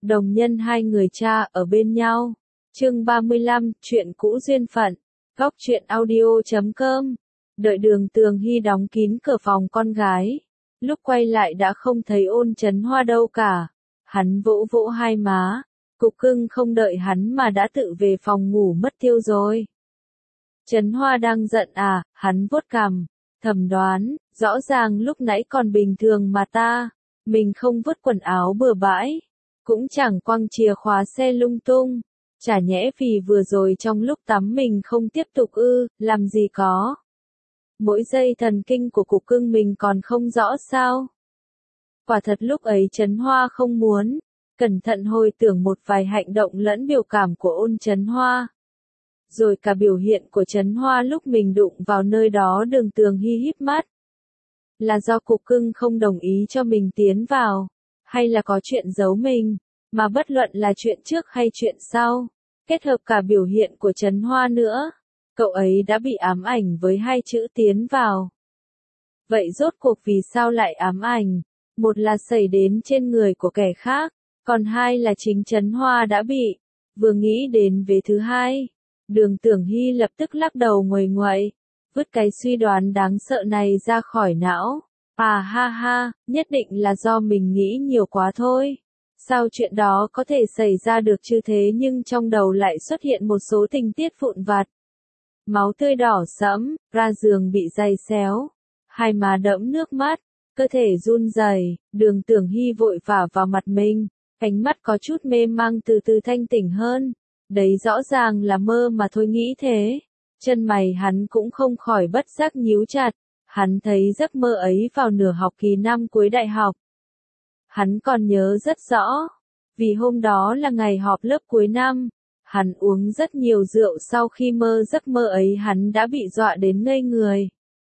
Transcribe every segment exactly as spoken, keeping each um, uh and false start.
Đồng nhân hai người cha ở bên nhau. Chương ba mươi lăm, chuyện cũ duyên phận. Góc truyện audio chấm com. Đợi Đường Tường Hy đóng kín cửa phòng con gái. Lúc quay lại đã không thấy Ôn Chấn Hoa đâu cả. Hắn vỗ vỗ hai má. Cục cưng không đợi hắn mà đã tự về phòng ngủ mất tiêu rồi. Chấn Hoa đang giận à, hắn vuốt cằm. Thầm đoán, rõ ràng lúc nãy còn bình thường mà ta. Mình không vứt quần áo bừa bãi. Cũng chẳng quăng chìa khóa xe lung tung. Chả nhẽ vì vừa rồi trong lúc tắm mình không tiếp tục ư, làm gì có. Mỗi giây thần kinh của cục cưng mình còn không rõ sao. Quả thật lúc ấy Chấn Hoa không muốn. Cẩn thận hồi tưởng một vài hành động lẫn biểu cảm của Ôn Chấn Hoa. Rồi cả biểu hiện của Chấn Hoa lúc mình đụng vào nơi đó. Đường Tường Hy híp mắt. Là do cục cưng không đồng ý cho mình tiến vào. Hay là có chuyện giấu mình, mà bất luận là chuyện trước hay chuyện sau, kết hợp cả biểu hiện của Chấn Hoa nữa, cậu ấy đã bị ám ảnh với hai chữ tiến vào. Vậy rốt cuộc vì sao lại ám ảnh? Một là xảy đến trên người của kẻ khác, còn hai là chính Chấn Hoa đã bị. Vừa nghĩ đến vế thứ hai, Đường Tưởng Hy lập tức lắc đầu nguầy nguậy, vứt cái suy đoán đáng sợ này ra khỏi não. À ha ha, nhất định là do mình nghĩ nhiều quá thôi. Sao chuyện đó có thể xảy ra được chứ thế nhưng trong đầu lại xuất hiện một số tình tiết vụn vặt. Máu tươi đỏ sẫm, ra giường bị giày xéo, hai má đẫm nước mắt, cơ thể run rẩy. Đường Tưởng Hy vội vả vào mặt mình, ánh mắt có chút mê mang từ từ thanh tỉnh hơn. Đấy rõ ràng là mơ mà thôi nghĩ thế. Chân mày hắn cũng không khỏi bất giác nhíu chặt. Hắn thấy giấc mơ ấy vào nửa học kỳ năm cuối đại học. Hắn còn nhớ rất rõ, vì hôm đó là ngày họp lớp cuối năm. Hắn uống rất nhiều rượu, sau khi mơ giấc mơ ấy hắn đã bị dọa đến ngây người.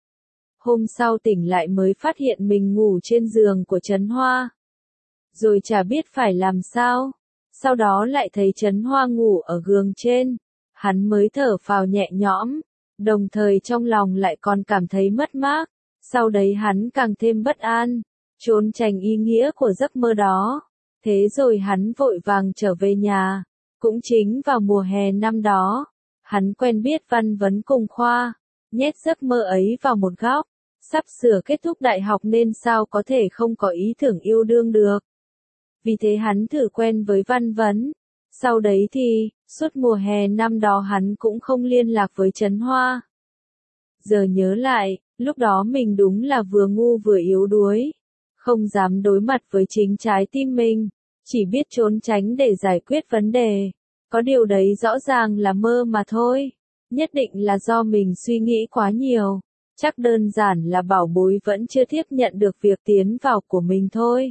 Hôm sau tỉnh lại mới phát hiện mình ngủ trên giường của Chấn Hoa. Rồi chả biết phải làm sao. Sau đó lại thấy Chấn Hoa ngủ ở giường trên. Hắn mới thở phào nhẹ nhõm. Đồng thời trong lòng lại còn cảm thấy mất mát. Sau đấy hắn càng thêm bất an, trốn tránh ý nghĩa của giấc mơ đó. Thế rồi hắn vội vàng trở về nhà. Cũng chính vào mùa hè năm đó, hắn quen biết Văn Vấn cùng khoa, nhét giấc mơ ấy vào một góc. Sắp sửa kết thúc đại học nên sao có thể không có ý tưởng yêu đương được. Vì thế hắn thử quen với Văn Vấn. Sau đấy thì, suốt mùa hè năm đó hắn cũng không liên lạc với Chấn Hoa. Giờ nhớ lại, lúc đó mình đúng là vừa ngu vừa yếu đuối. Không dám đối mặt với chính trái tim mình. Chỉ biết trốn tránh để giải quyết vấn đề. Có điều đấy rõ ràng là mơ mà thôi. Nhất định là do mình suy nghĩ quá nhiều. Chắc đơn giản là bảo bối vẫn chưa tiếp nhận được việc tiến vào của mình thôi.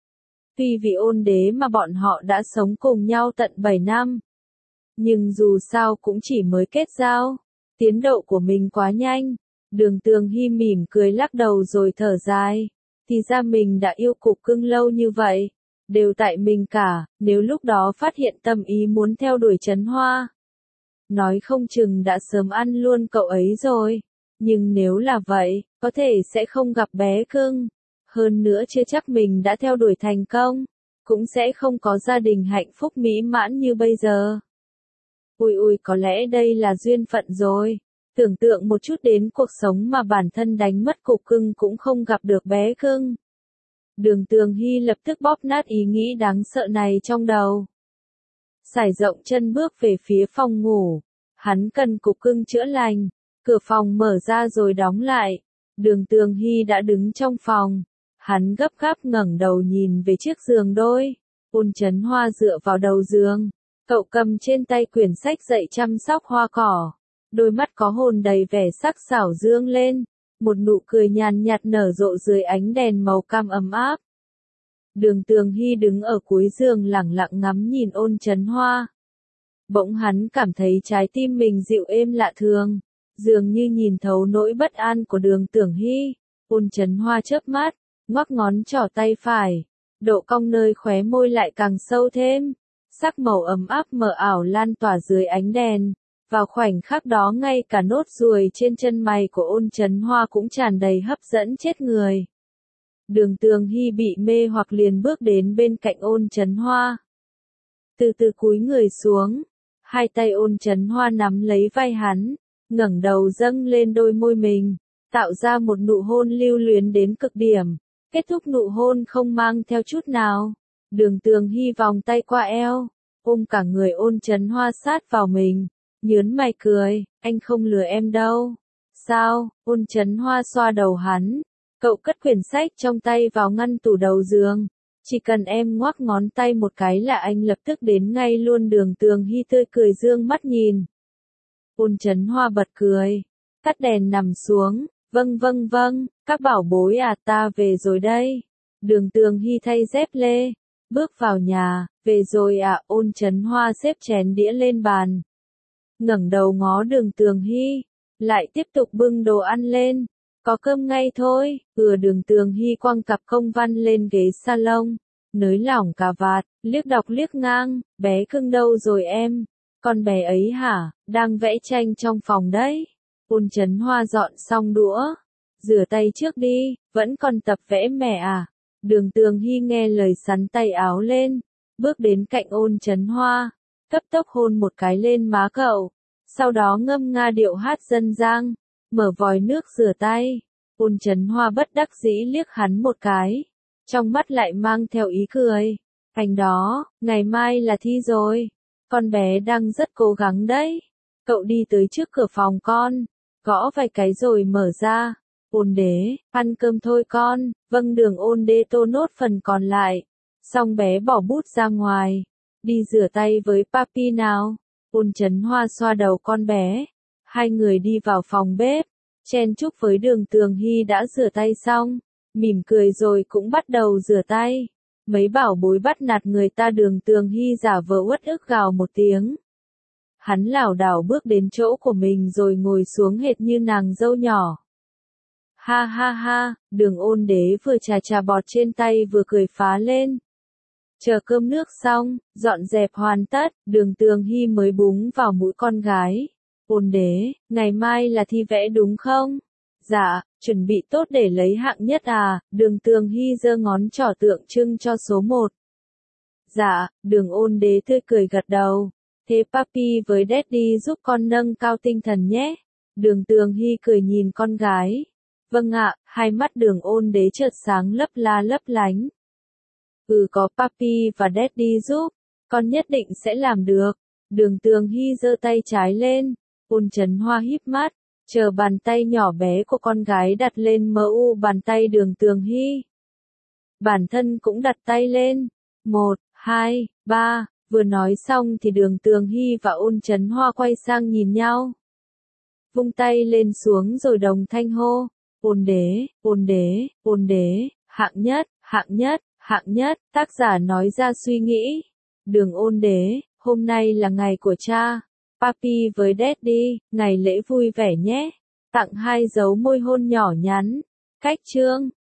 Tuy vì Ôn Đế mà bọn họ đã sống cùng nhau tận bảy năm. Nhưng dù sao cũng chỉ mới kết giao. Tiến độ của mình quá nhanh. Đường Tường Hy mỉm cười lắc đầu rồi thở dài. Thì ra mình đã yêu cục cưng lâu như vậy. Đều tại mình cả, nếu lúc đó phát hiện tâm ý muốn theo đuổi Chấn Hoa. Nói không chừng đã sớm ăn luôn cậu ấy rồi. Nhưng nếu là vậy, có thể sẽ không gặp bé cưng. Hơn nữa chưa chắc mình đã theo đuổi thành công. Cũng sẽ không có gia đình hạnh phúc mỹ mãn như bây giờ. Ui ui, có lẽ đây là duyên phận rồi. Tưởng tượng một chút đến cuộc sống mà bản thân đánh mất cục cưng cũng không gặp được bé cưng. Đường Tường Hy lập tức bóp nát ý nghĩ đáng sợ này trong đầu. Sải rộng chân bước về phía phòng ngủ. Hắn cần cục cưng chữa lành. Cửa phòng mở ra rồi đóng lại. Đường Tường Hy đã đứng trong phòng. Hắn gấp gáp ngẩng đầu nhìn về chiếc giường đôi. Ôn Chấn Hoa dựa vào đầu giường. Cậu cầm trên tay quyển sách dạy chăm sóc hoa cỏ. Đôi mắt có hồn đầy vẻ sắc sảo dương lên. Một nụ cười nhàn nhạt nở rộ dưới ánh đèn màu cam ấm áp. Đường Tường Hy đứng ở cuối giường lẳng lặng ngắm nhìn Ôn Chấn Hoa. Bỗng hắn cảm thấy trái tim mình dịu êm lạ thường. Dường như nhìn thấu nỗi bất an của Đường Tường Hy. Ôn Chấn Hoa chớp mắt, ngoắc ngón trỏ tay phải. Độ cong nơi khóe môi lại càng sâu thêm. Sắc màu ấm áp mờ ảo lan tỏa dưới ánh đèn. Vào khoảnh khắc đó ngay cả nốt ruồi trên chân mày của Ôn Chấn Hoa cũng tràn đầy hấp dẫn chết người. Đường Tường Hy bị mê hoặc liền bước đến bên cạnh Ôn Chấn Hoa. từ từ cúi người xuống, hai tay Ôn Chấn Hoa nắm lấy vai hắn, ngẩng đầu dâng lên đôi môi mình, tạo ra một nụ hôn lưu luyến đến cực điểm, kết thúc nụ hôn không mang theo chút nào. Đường Tường Hy vòng tay qua eo, ôm cả người Ôn Chấn Hoa sát vào mình, nhớn mày cười, anh không lừa em đâu. Sao? Ôn Chấn Hoa xoa đầu hắn, cậu cất quyển sách trong tay vào ngăn tủ đầu giường. Chỉ cần em ngoắc ngón tay một cái là anh lập tức đến ngay luôn. Đường Tường Hy tươi cười dương mắt nhìn. Ôn Chấn Hoa bật cười, tắt đèn nằm xuống, vâng vâng vâng, các bảo bối à ta về rồi đây. Đường Tường Hy thay dép lê, bước vào nhà, về rồi à. Ôn Chấn Hoa xếp chén đĩa lên bàn, ngẩng đầu ngó Đường Tường Hy, lại tiếp tục bưng đồ ăn lên. Có cơm ngay thôi. Ừ. Đường Tường Hy quăng cặp công văn lên ghế salon, nới lỏng cà vạt, liếc đọc liếc ngang, bé cưng đâu rồi em? Con bé ấy hả, đang vẽ tranh trong phòng đấy. Ôn Chấn Hoa dọn xong đũa, rửa tay trước đi, vẫn còn tập vẽ mẹ à? Đường Tường Hy nghe lời sắn tay áo lên, bước đến cạnh Ôn Chấn Hoa, cấp tốc hôn một cái lên má cậu, sau đó ngâm nga điệu hát dân gian, mở vòi nước rửa tay. Ôn Chấn Hoa bất đắc dĩ liếc hắn một cái, trong mắt lại mang theo ý cười. Anh đó, ngày mai là thi rồi, con bé đang rất cố gắng đấy. Cậu đi tới trước cửa phòng con, gõ vài cái rồi mở ra. Ôn Đế, ăn cơm thôi con. Vâng. Đường Ôn Đế tô nốt phần còn lại, xong bé bỏ bút ra ngoài, đi rửa tay với papi nào. Ôn Chấn Hoa xoa đầu con bé, hai người đi vào phòng bếp, chen chúc với Đường Tường Hy đã rửa tay xong, mỉm cười rồi cũng bắt đầu rửa tay. Mấy bảo bối bắt nạt người ta. Đường Tường Hy giả vờ uất ức gào một tiếng. Hắn lảo đảo bước đến chỗ của mình rồi ngồi xuống hệt như nàng dâu nhỏ. Ha ha ha, Đường Ôn Đế vừa chà chà bọt trên tay vừa cười phá lên. Chờ cơm nước xong, dọn dẹp hoàn tất, Đường Tường Hy mới búng vào mũi con gái. Ôn Đế, ngày mai là thi vẽ đúng không? Dạ, chuẩn bị tốt để lấy hạng nhất à? Đường Tường Hy giơ ngón trỏ tượng trưng cho số một. Dạ. Đường Ôn Đế tươi cười gật đầu. Thế papi với daddy giúp con nâng cao tinh thần nhé. Đường Tường Hy cười nhìn con gái. Vâng ạ. Hai mắt Đường Ôn Đế chợt sáng lấp la lấp lánh. Ừ, có papi và daddy giúp, con nhất định sẽ làm được. Đường Tường Hy giơ tay trái lên. Ôn Chấn Hoa híp mắt, chờ bàn tay nhỏ bé của con gái đặt lên mu bàn tay Đường Tường Hy. Bản thân cũng đặt tay lên. Một, hai, ba. Vừa nói xong thì Đường Tường Hy và Ôn Chấn Hoa quay sang nhìn nhau. Vung tay lên xuống rồi đồng thanh hô. Ôn Đế, Ôn Đế, Ôn Đế, hạng nhất, hạng nhất, hạng nhất. Tác giả nói ra suy nghĩ. Đường Ôn Đế, hôm nay là ngày của cha. Papi với daddy, ngày lễ vui vẻ nhé. Tặng hai dấu môi hôn nhỏ nhắn. Cách chương.